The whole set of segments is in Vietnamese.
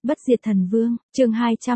Bất diệt thần vương, chương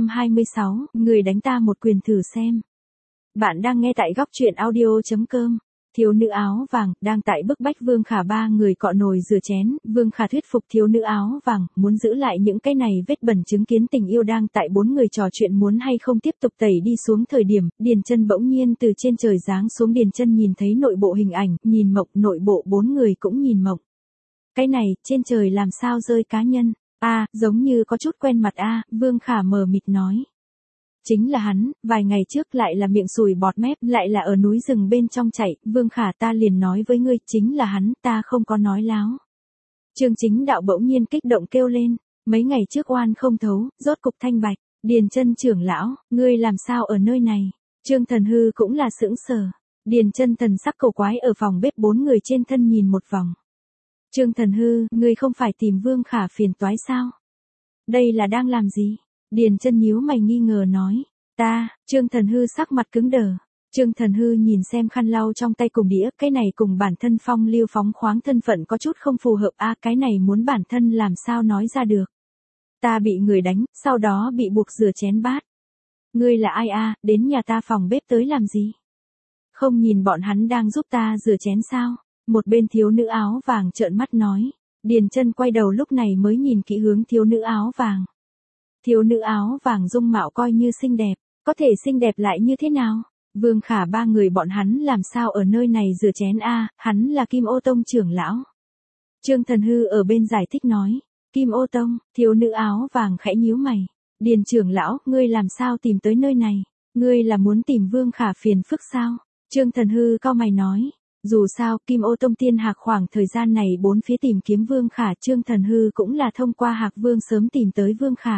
226, người đánh ta một quyền thử xem. Bạn đang nghe tại góc truyện audio.com. Thiếu nữ áo vàng, đang tại bức bách Vương Khả ba người cọ nồi rửa chén, Vương Khả thuyết phục thiếu nữ áo vàng, muốn giữ lại những cái này vết bẩn chứng kiến tình yêu đang tại bốn người trò chuyện muốn hay không tiếp tục tẩy đi xuống thời điểm, Điền Chân bỗng nhiên từ trên trời giáng xuống Điền Chân nhìn thấy nội bộ hình ảnh, nhìn mộng, nội bộ bốn người cũng nhìn mộng. Cái này, trên trời làm sao rơi cá nhân, giống như có chút quen mặt Vương Khả mờ mịt nói. Chính là hắn, vài ngày trước lại là miệng sùi bọt mép, lại là ở núi rừng bên trong chạy, Vương Khả ta liền nói với ngươi, chính là hắn, ta không có nói láo. Trương Chính Đạo bỗng nhiên kích động kêu lên, mấy ngày trước oan không thấu, rốt cục thanh bạch, Điền Chân trưởng lão, ngươi làm sao ở nơi này? Trương Thần Hư cũng là sững sờ, Điền Chân thần sắc cổ quái ở phòng bếp bốn người trên thân nhìn một vòng. Trương Thần Hư, ngươi không phải tìm Vương Khả phiền toái sao? Đây là đang làm gì? Điền Chân nhíu mày nghi ngờ nói, Trương Thần Hư sắc mặt cứng đờ. Trương Thần Hư nhìn xem khăn lau trong tay cùng đĩa, cái này cùng bản thân phong lưu phóng khoáng thân phận có chút không phù hợp cái này muốn bản thân làm sao nói ra được. Ta bị người đánh, sau đó bị buộc rửa chén bát. Ngươi là ai đến nhà ta phòng bếp tới làm gì? Không nhìn bọn hắn đang giúp ta rửa chén sao? Một bên thiếu nữ áo vàng trợn mắt nói. Điền Chân quay đầu lúc này mới nhìn kỹ hướng thiếu nữ áo vàng. Thiếu nữ áo vàng dung mạo coi như xinh đẹp, có thể xinh đẹp lại như thế nào? Vương Khả ba người bọn hắn làm sao ở nơi này rửa chén hắn là Kim Ô Tông trưởng lão. Trương Thần Hư ở bên giải thích nói, Kim Ô Tông, thiếu nữ áo vàng khẽ nhíu mày. Điền trưởng lão, ngươi làm sao tìm tới nơi này? Ngươi là muốn tìm Vương Khả phiền phức sao? Trương Thần Hư cau mày nói. Dù sao, Kim Ô Tông tiên Hạc khoảng thời gian này bốn phía tìm kiếm Vương Khả, Trương Thần Hư cũng là thông qua Hạc Vương sớm tìm tới Vương Khả.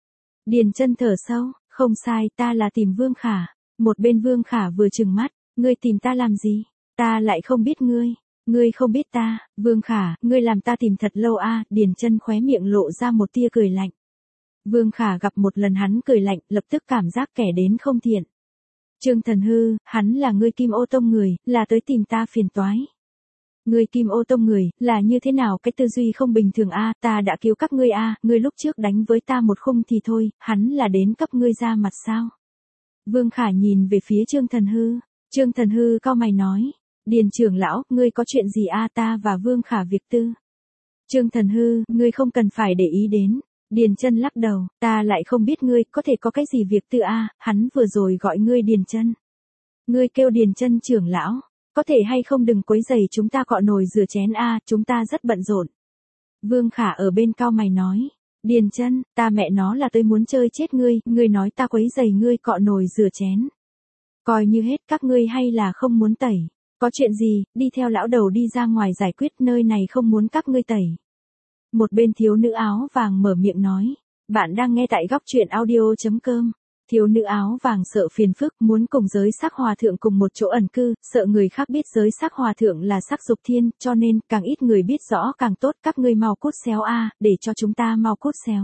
Điền Chân thở sâu, không sai, ta là tìm Vương Khả. Một bên Vương Khả vừa trừng mắt, ngươi tìm ta làm gì? Ta lại không biết ngươi không biết ta, Vương Khả, ngươi làm ta tìm thật lâu Điền Chân khóe miệng lộ ra một tia cười lạnh. Vương Khả gặp một lần hắn cười lạnh, lập tức cảm giác kẻ đến không thiện. Trương Thần Hư, hắn là ngươi Kim Ô Tông người, là tới tìm ta phiền toái. Ngươi Kim Ô Tông người, là như thế nào cái tư duy không bình thường ta đã cứu các ngươi ngươi lúc trước đánh với ta một khung thì thôi, hắn là đến cấp ngươi ra mặt sao? Vương Khả nhìn về phía Trương Thần Hư, Trương Thần Hư cau mày nói, Điền trưởng lão, ngươi có chuyện gì ta và Vương Khả việc tư. Trương Thần Hư, ngươi không cần phải để ý đến. Điền Chân lắc đầu, ta lại không biết ngươi có thể có cái gì việc tư hắn vừa rồi gọi ngươi Điền Chân. Ngươi kêu Điền Chân trưởng lão, có thể hay không đừng quấy rầy chúng ta cọ nồi rửa chén chúng ta rất bận rộn. Vương Khả ở bên cau mày nói, Điền Chân, ta mẹ nó là tới muốn chơi chết ngươi nói ta quấy rầy ngươi cọ nồi rửa chén. Coi như hết các ngươi hay là không muốn tẩy, có chuyện gì, đi theo lão đầu đi ra ngoài giải quyết, nơi này không muốn các ngươi tẩy. Một bên thiếu nữ áo vàng mở miệng nói, bạn đang nghe tại góc truyện audio.com. Thiếu nữ áo vàng sợ phiền phức, muốn cùng giới sắc hòa thượng cùng một chỗ ẩn cư, sợ người khác biết giới sắc hòa thượng là sắc dục thiên, cho nên càng ít người biết rõ càng tốt, các ngươi mau cút xéo để cho chúng ta mau cút xéo.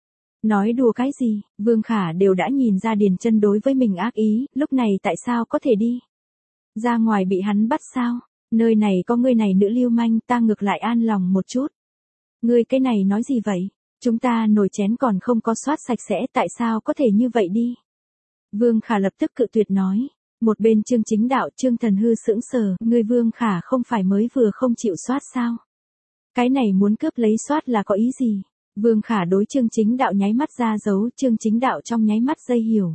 Nói đùa cái gì, Vương Khả đều đã nhìn ra Điền Chân đối với mình ác ý, lúc này tại sao có thể đi ra ngoài bị hắn bắt sao? Nơi này có ngươi này nữ lưu manh, ta ngược lại an lòng một chút. Ngươi cái này nói gì vậy? Chúng ta nồi chén còn không có soát sạch sẽ, tại sao có thể như vậy đi? Vương Khả lập tức cự tuyệt nói. Một bên Trương Chính Đạo, Trương Thần Hư sững sờ, ngươi Vương Khả không phải mới vừa không chịu soát sao? Cái này muốn cướp lấy soát là có ý gì? Vương Khả đối Trương Chính Đạo nháy mắt ra dấu, Trương Chính Đạo trong nháy mắt dây hiểu.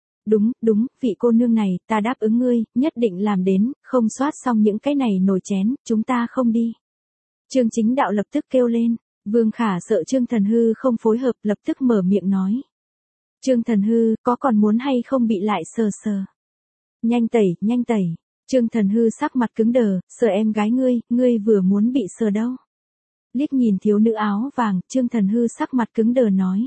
Đúng, vị cô nương này, ta đáp ứng ngươi, nhất định làm đến, không soát xong những cái này nồi chén, chúng ta không đi. Trương Chính Đạo lập tức kêu lên, Vương Khả sợ Trương Thần Hư không phối hợp, lập tức mở miệng nói. Trương Thần Hư, có còn muốn hay không bị lại sờ. Nhanh tẩy. Trương Thần Hư sắc mặt cứng đờ, sờ em gái ngươi vừa muốn bị sờ đâu. Liếc nhìn thiếu nữ áo vàng, Trương Thần Hư sắc mặt cứng đờ nói.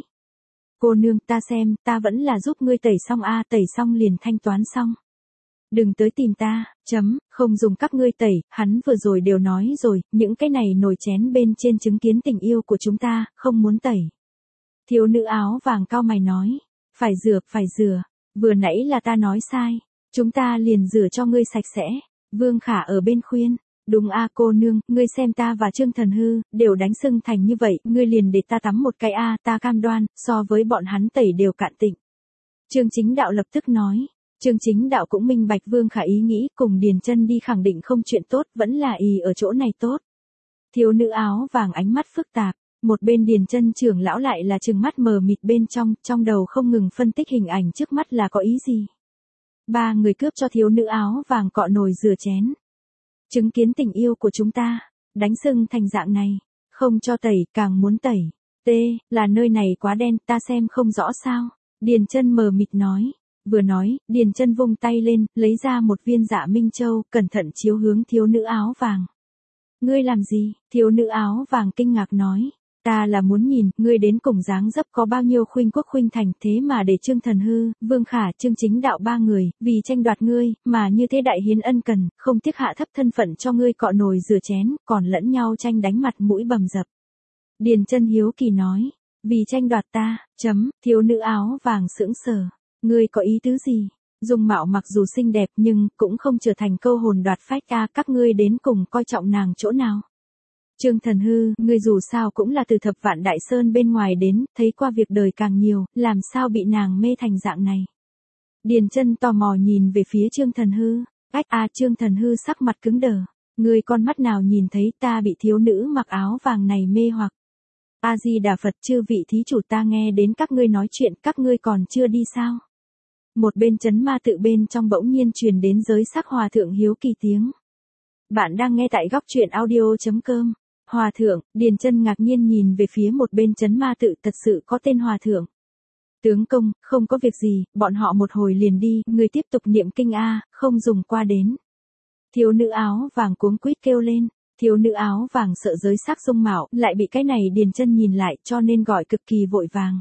Cô nương, ta xem, ta vẫn là giúp ngươi tẩy xong tẩy xong liền thanh toán xong. Đừng tới tìm ta, không dùng các ngươi tẩy, hắn vừa rồi đều nói rồi, những cái này nồi chén bên trên chứng kiến tình yêu của chúng ta, không muốn tẩy. Thiếu nữ áo vàng cau mày nói, phải rửa, vừa nãy là ta nói sai, chúng ta liền rửa cho ngươi sạch sẽ. Vương Khả ở bên khuyên, Đúng a cô nương, ngươi xem ta và Trương Thần Hư, đều đánh sưng thành như vậy, ngươi liền để ta tắm một cái a, ta cam đoan, so với bọn hắn tẩy đều cạn tịnh. Trương Chính Đạo lập tức nói. Trương Chính Đạo cũng minh bạch Vương Khả ý nghĩ, cùng Điền Chân đi khẳng định không chuyện tốt, vẫn là ì ở chỗ này tốt. Thiếu nữ áo vàng ánh mắt phức tạp, một bên Điền Chân trưởng lão lại là trừng mắt mờ mịt bên trong đầu không ngừng phân tích hình ảnh trước mắt là có ý gì. Ba người cướp cho thiếu nữ áo vàng cọ nồi rửa chén. Chứng kiến tình yêu của chúng ta, đánh sưng thành dạng này, không cho tẩy, càng muốn tẩy. Là nơi này quá đen, ta xem không rõ sao. Điền Chân mờ mịt nói. Vừa nói, Điền Chân vung tay lên, lấy ra một viên Dạ Minh Châu, cẩn thận chiếu hướng thiếu nữ áo vàng. Ngươi làm gì? Thiếu nữ áo vàng kinh ngạc nói. Ta là muốn nhìn, ngươi đến cùng dáng dấp có bao nhiêu khuynh quốc khuynh thành, thế mà để Trương Thần Hư, Vương Khả, Trương Chính Đạo ba người, vì tranh đoạt ngươi, mà như thế đại hiến ân cần, không tiếc hạ thấp thân phận cho ngươi cọ nồi rửa chén, còn lẫn nhau tranh đánh mặt mũi bầm dập. Điền Chân hiếu kỳ nói, vì tranh đoạt ta, thiếu nữ áo vàng sững sờ. Ngươi có ý tứ gì? Dung mạo mặc dù xinh đẹp nhưng cũng không trở thành câu hồn đoạt phách a, các ngươi đến cùng coi trọng nàng chỗ nào? Trương Thần Hư, ngươi dù sao cũng là từ Thập Vạn Đại Sơn bên ngoài đến, thấy qua việc đời càng nhiều, làm sao bị nàng mê thành dạng này? Điền Chân tò mò nhìn về phía Trương Thần Hư. Trương Thần Hư sắc mặt cứng đờ. Ngươi con mắt nào nhìn thấy ta bị thiếu nữ mặc áo vàng này mê hoặc? A Di Đà Phật, chư vị thí chủ, ta nghe đến các ngươi nói chuyện, các ngươi còn chưa đi sao? Một bên Chấn Ma Tự bên trong bỗng nhiên truyền đến Giới Sắc Hòa thượng hiếu kỳ tiếng. Bạn đang nghe tại góc truyện audio.com. Hòa thượng, Điền Chân ngạc nhiên nhìn về phía một bên Chấn Ma Tự, thật sự có tên hòa thượng. Tướng công, không có việc gì, bọn họ một hồi liền đi, người tiếp tục niệm kinh a, không dùng qua đến. Thiếu nữ áo vàng cuống quýt kêu lên. Thiếu nữ áo vàng sợ Giới Sắc dung mạo, lại bị cái này Điền Chân nhìn lại, cho nên gọi cực kỳ vội vàng.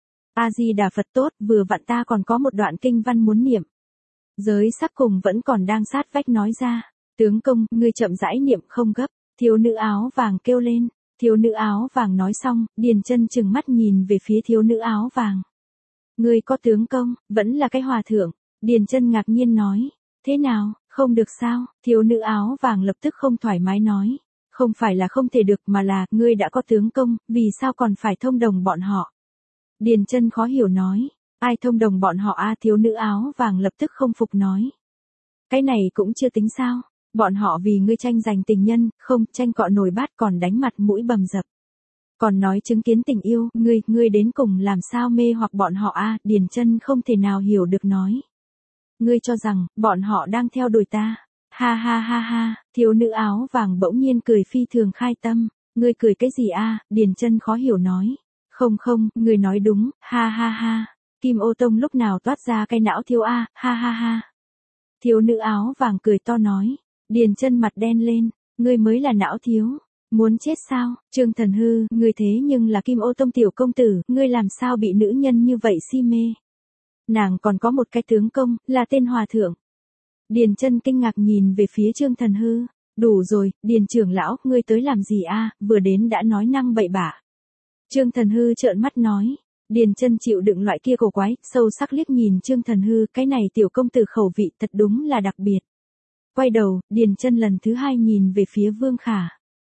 A Di Đà Phật, tốt, vừa vặn ta còn có một đoạn kinh văn muốn niệm. Giới Sắc cùng vẫn còn đang sát vách nói ra. Tướng công, ngươi chậm rãi niệm, không gấp. Thiếu nữ áo vàng kêu lên. Thiếu nữ áo vàng nói xong, Điền Chân trừng mắt nhìn về phía thiếu nữ áo vàng. Ngươi có tướng công, vẫn là cái hòa thượng. Điền Chân ngạc nhiên nói. Thế nào, không được sao? Thiếu nữ áo vàng lập tức không thoải mái nói. Không phải là không thể được mà là, ngươi đã có tướng công, vì sao còn phải thông đồng bọn họ? Điền Chân khó hiểu nói. Ai thông đồng bọn họ a? Thiếu nữ áo vàng lập tức không phục nói. Cái này cũng chưa tính sao? Bọn họ vì ngươi tranh giành tình nhân, không, tranh cọ nồi bát còn đánh mặt mũi bầm dập. Còn nói chứng kiến tình yêu, ngươi đến cùng làm sao mê hoặc bọn họ a? Điền Chân không thể nào hiểu được nói. Ngươi cho rằng, bọn họ đang theo đuổi ta. Ha ha ha ha, thiếu nữ áo vàng bỗng nhiên cười phi thường khai tâm. Ngươi cười cái gì a? Điền Chân khó hiểu nói. Không, ngươi nói đúng, ha ha ha. Kim Ô Tông lúc nào toát ra cái não thiếu a, ha ha ha. Thiếu nữ áo vàng cười to nói. Điền Chân mặt đen lên, ngươi mới là não thiếu. Muốn chết sao? Trương Thần Hư, ngươi thế nhưng là Kim Ô Tông tiểu công tử, ngươi làm sao bị nữ nhân như vậy si mê? Nàng còn có một cái tướng công, là tên hòa thượng. Điền Chân kinh ngạc nhìn về phía Trương Thần Hư. Đủ rồi, Điền trưởng lão, ngươi tới làm gì a? Vừa đến đã nói năng bậy bạ. Trương Thần Hư trợn mắt nói. Điền Chân chịu đựng loại kia cổ quái, sâu sắc liếc nhìn Trương Thần Hư, cái này tiểu công tử khẩu vị thật đúng là đặc biệt. Quay đầu, Điền Chân lần thứ hai nhìn về phía Vương Khả.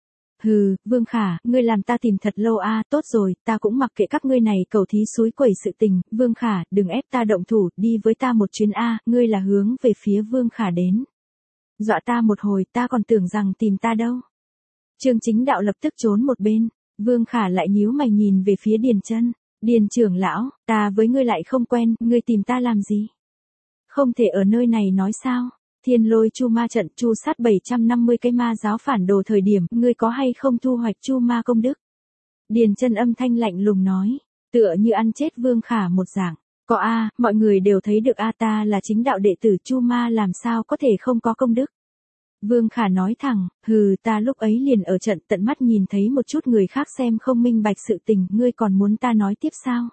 Hừ, Vương Khả, ngươi làm ta tìm thật lâu a, tốt rồi, ta cũng mặc kệ các ngươi này cầu thí suối quẩy sự tình, Vương Khả, đừng ép ta động thủ, đi với ta một chuyến a, ngươi là hướng về phía Vương Khả đến. Dọa ta một hồi, ta còn tưởng rằng tìm ta đâu. Trương Chính Đạo lập tức trốn một bên, Vương Khả lại nhíu mày nhìn về phía Điền Chân. Điền trưởng lão, ta với ngươi lại không quen, ngươi tìm ta làm gì? Không thể ở nơi này nói sao? Thiên Lôi Chu Ma trận chu sát 750 cái ma giáo phản đồ thời điểm, ngươi có hay không thu hoạch Chu Ma công đức? Điền Chân âm thanh lạnh lùng nói, tựa như ăn chết Vương Khả một dạng. Có a, mọi người đều thấy được a, ta là chính đạo đệ tử Chu Ma làm sao có thể không có công đức? Vương Khả nói thẳng, ta lúc ấy liền ở trận tận mắt nhìn thấy một chút người khác xem không minh bạch sự tình, ngươi còn muốn ta nói tiếp sao?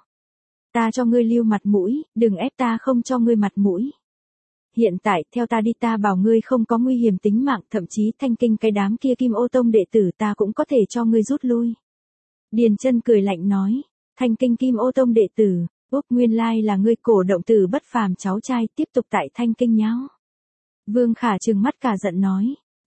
Ta cho ngươi lưu mặt mũi, đừng ép ta không cho ngươi mặt mũi. Hiện tại, theo ta đi, ta bảo ngươi không có nguy hiểm tính mạng, thậm chí thanh kinh cái đám kia Kim Ô Tông đệ tử ta cũng có thể cho ngươi rút lui. Điền Chân cười lạnh nói, thanh kinh Kim Ô Tông đệ tử, nguyên lai là ngươi Cổ Động Tử bất phàm cháu trai, tiếp tục tại thanh kinh nháo. Vương Khả trừng mắt cả giận nói,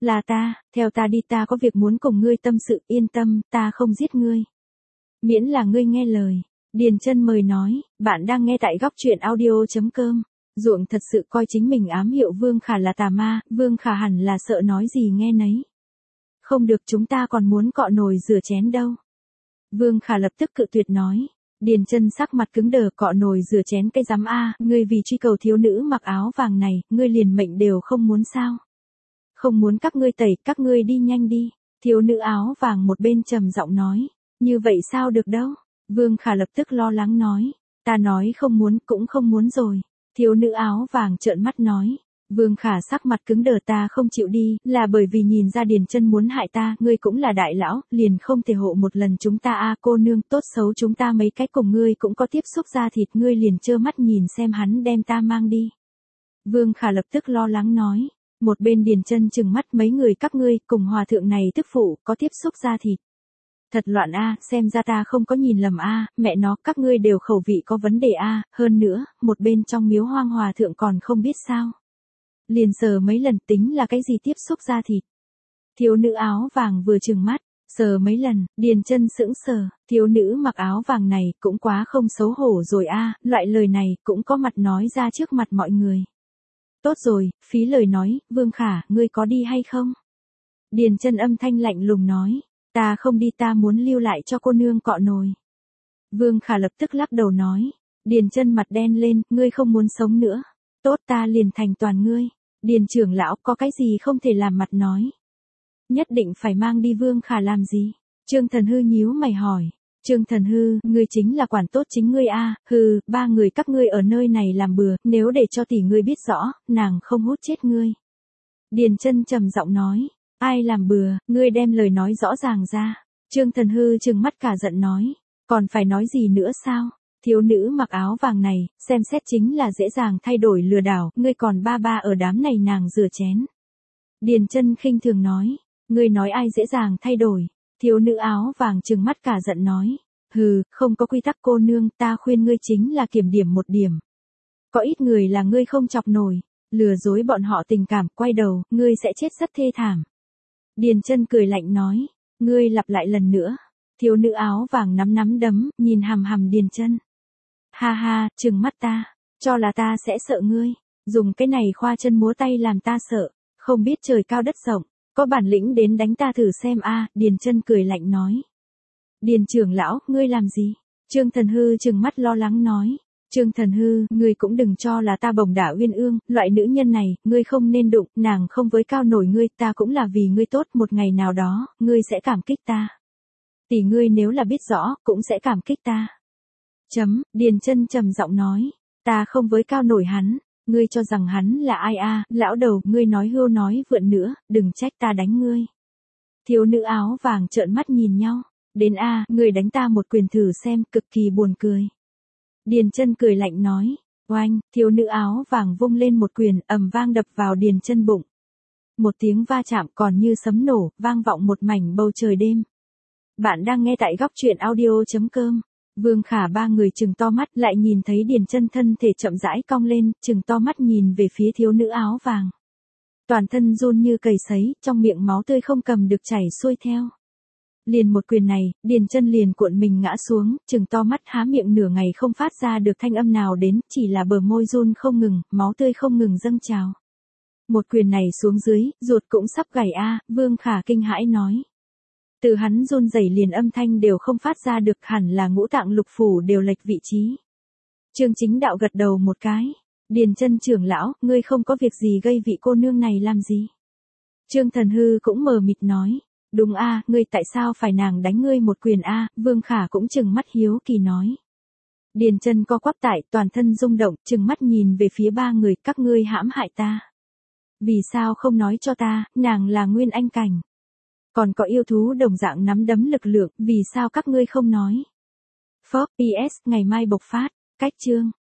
Là ta, theo ta đi, ta có việc muốn cùng ngươi tâm sự, yên tâm, ta không giết ngươi. Miễn là ngươi nghe lời. Điền Chân mời nói, bạn đang nghe tại góc truyện audio.com. Ruộng thật sự coi chính mình ám hiệu Vương Khả là tà ma, Vương Khả hẳn là sợ nói gì nghe nấy. Không được, chúng ta còn muốn cọ nồi rửa chén đâu. Vương Khả lập tức cự tuyệt nói. Điền Chân sắc mặt cứng đờ, cọ nồi rửa chén cái rắm a, ngươi vì truy cầu thiếu nữ mặc áo vàng này, ngươi liền mệnh đều không muốn sao? Không muốn các ngươi tẩy, các ngươi đi nhanh đi. Thiếu nữ áo vàng một bên trầm giọng nói. Như vậy sao được đâu? Vương Khả lập tức lo lắng nói. Ta nói không muốn cũng không muốn rồi. Thiếu nữ áo vàng trợn mắt nói. Vương Khả sắc mặt cứng đờ, ta không chịu đi, là bởi vì nhìn ra Điền Chân muốn hại ta, ngươi cũng là đại lão, liền không thể hộ một lần chúng ta a, cô nương, tốt xấu chúng ta mấy cái cùng ngươi cũng có tiếp xúc da thịt, ngươi liền trơ mắt nhìn xem hắn đem ta mang đi. Vương Khả lập tức lo lắng nói. Một bên Điền Chân trừng mắt, mấy người các ngươi cùng hòa thượng này tức phụ có tiếp xúc da thịt. Thật loạn a, xem ra ta không có nhìn lầm a, mẹ nó, các ngươi đều khẩu vị có vấn đề a, hơn nữa, một bên trong miếu hoang hòa thượng còn không biết sao. Liền sờ mấy lần, tính là cái gì tiếp xúc da thịt. Thiếu nữ áo vàng vừa trừng mắt, sờ mấy lần, Điền Chân sững sờ, thiếu nữ mặc áo vàng này cũng quá không xấu hổ rồi a, loại lời này cũng có mặt nói ra trước mặt mọi người. Tốt rồi, phí lời nói, Vương Khả, ngươi có đi hay không? Điền Chân âm thanh lạnh lùng nói. Ta không đi, ta muốn lưu lại cho cô nương cọ nồi. Vương Khả lập tức lắc đầu nói. Điền Chân mặt đen lên, ngươi không muốn sống nữa. Tốt, ta liền thành toàn ngươi. Điền trưởng lão, có cái gì không thể làm mặt nói. Nhất định phải mang đi Vương Khả làm gì? Trương Thần Hư nhíu mày hỏi. Trương Thần Hư, ngươi chính là quản tốt chính ngươi a, hừ, ba người các ngươi ở nơi này làm bừa, nếu để cho tỷ ngươi biết rõ, nàng không hút chết ngươi. Điền Chân trầm giọng nói. Ai làm bừa, ngươi đem lời nói rõ ràng ra. Trương Thần Hư trừng mắt cả giận nói. Còn phải nói gì nữa sao? Thiếu nữ mặc áo vàng này, xem xét chính là dễ dàng thay đổi lừa đảo, ngươi còn ba ở đám này nàng rửa chén. Điền Chân khinh thường nói. Ngươi nói ai dễ dàng thay đổi? Thiếu nữ áo vàng trừng mắt cả giận nói. Hừ, không có quy tắc cô nương, ta khuyên ngươi chính là kiểm điểm một điểm. Có ít người là ngươi không chọc nổi, lừa dối bọn họ tình cảm, quay đầu, ngươi sẽ chết rất thê thảm. Điền Chân cười lạnh nói, ngươi lặp lại lần nữa. Thiếu nữ áo vàng nắm đấm, nhìn hằm hằm Điền Chân. Ha ha, trừng mắt ta, cho là ta sẽ sợ ngươi, dùng cái này khoa chân múa tay làm ta sợ, không biết trời cao đất rộng, có bản lĩnh đến đánh ta thử xem a, Điền Chân cười lạnh nói. Điền trưởng lão, ngươi làm gì? Trương Thần Hư trừng mắt lo lắng nói. Trương Thần Hư, ngươi cũng đừng cho là ta bồng đả Uyên Ương, loại nữ nhân này, ngươi không nên đụng, nàng không với cao nổi ngươi, ta cũng là vì ngươi tốt, một ngày nào đó, ngươi sẽ cảm kích ta. Tỷ ngươi nếu là biết rõ, cũng sẽ cảm kích ta. Điền Chân trầm giọng nói, ta không với cao nổi hắn, ngươi cho rằng hắn là ai a, lão đầu, ngươi nói hưu nói vượn nữa, đừng trách ta đánh ngươi. Thiếu nữ áo vàng trợn mắt nhìn nhau, đến a, ngươi đánh ta một quyền thử xem, cực kỳ buồn cười. Điền Chân cười lạnh nói, oanh, thiếu nữ áo vàng vung lên một quyền, ầm vang đập vào Điền Chân bụng. Một tiếng va chạm còn như sấm nổ, vang vọng một mảnh bầu trời đêm. Bạn đang nghe tại góc truyện audio.com. Vương Khả ba người trừng to mắt, lại nhìn thấy Điền Chân thân thể chậm rãi cong lên, trừng to mắt nhìn về phía thiếu nữ áo vàng. Toàn thân run như cầy sấy, trong miệng máu tươi không cầm được chảy xuôi theo. Liền một quyền này, Điền Chân liền cuộn mình ngã xuống, trừng to mắt há miệng nửa ngày không phát ra được thanh âm nào đến, chỉ là bờ môi run không ngừng, máu tươi không ngừng dâng trào. Một quyền này xuống dưới, ruột cũng sắp gãy a, Vương Khả kinh hãi nói. Từ hắn run rẩy liền âm thanh đều không phát ra được, hẳn là ngũ tạng lục phủ đều lệch vị trí. Trương Chính Đạo gật đầu một cái. Điền Chân trưởng lão, ngươi không có việc gì gây vị cô nương này làm gì? Trương Thần Hư cũng mờ mịt nói. Đúng a, ngươi tại sao phải nàng đánh ngươi một quyền a? Vương Khả cũng trừng mắt hiếu kỳ nói. Điền Chân co quắp tại, toàn thân rung động, trừng mắt nhìn về phía ba người, các ngươi hãm hại ta. Vì sao không nói cho ta, nàng là Nguyên Anh cảnh. Còn có yêu thú đồng dạng nắm đấm lực lượng, vì sao các ngươi không nói? Phốc, PS, ngày mai bộc phát, cách chương.